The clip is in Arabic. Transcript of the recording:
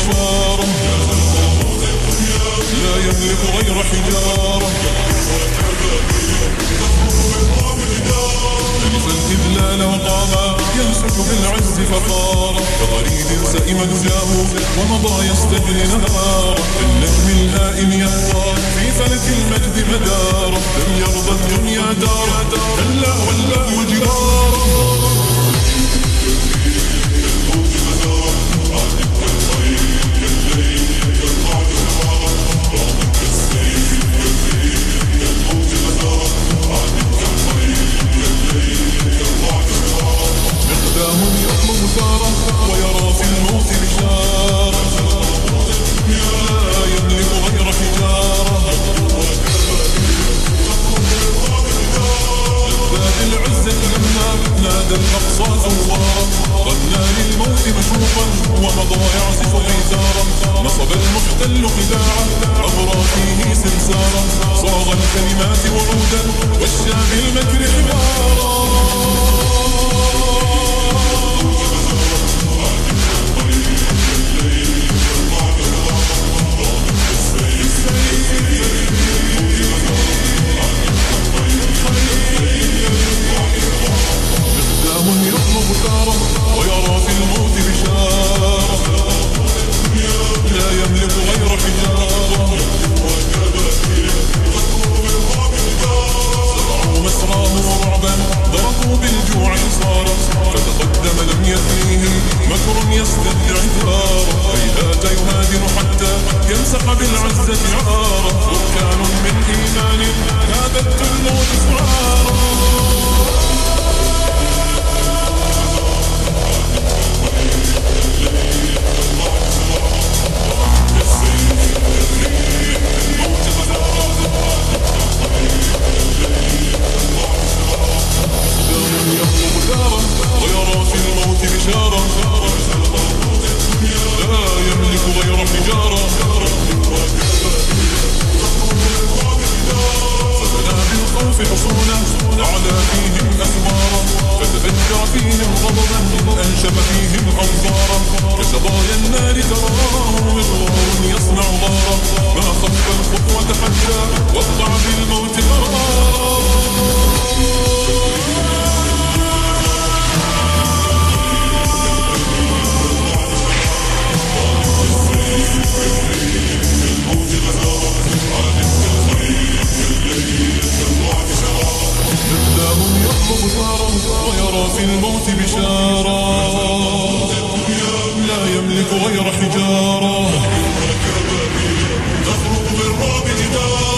بشارة، لا يملك غير حجارة. ألف الإذلال وقاما ينسج بالعز فخارا، كغريد سئم دجاه ومضى يستجري نهارا. كالنجم الهائم يهوى في فلك المجد مدارا، لم يرضى الدنيا دارا كلا والله جبارا. مقدام يطلب ثارا ويرى في الموت بشارة، لا يملك غير حجارة. لبى بالعزة لما نادى الأقصى زوارا، غنى للموت مشوقا ومضى يعزف غيثارا. نصب المحتل خداعا أبرى فيه سمسارا، صاغ الكلمات وعودا وشى بالمكر حمارا. يطلب ثارا ويرى في الموت بشارة، لا يملك غير حجارة. زرعوا مسراه رعبا ضربوا بالجوع صارا، فتقدم لم يثنيه مكر يستدعي ثارا. هيهات يهاجر حتى يمسح بالعزة عارا، بركان من إيمان هابت الموت سعارا. ويرى في الموت بشارة، لا يملك غير حجارة. فبنى بالخوف حصونا أعلى فيهم أثمارا، فتفجر فيهم غضبا أنشب فيهم أنظارا. كسبايا النار تراه مغوار يصنع غارا، ما خف الخطوة حتى وقع بالموت قرارا. مقدام يطلب ثارا ويرى في الموت بشارة، لا يملك غير حجارة. تخرج بالرعب جدارا.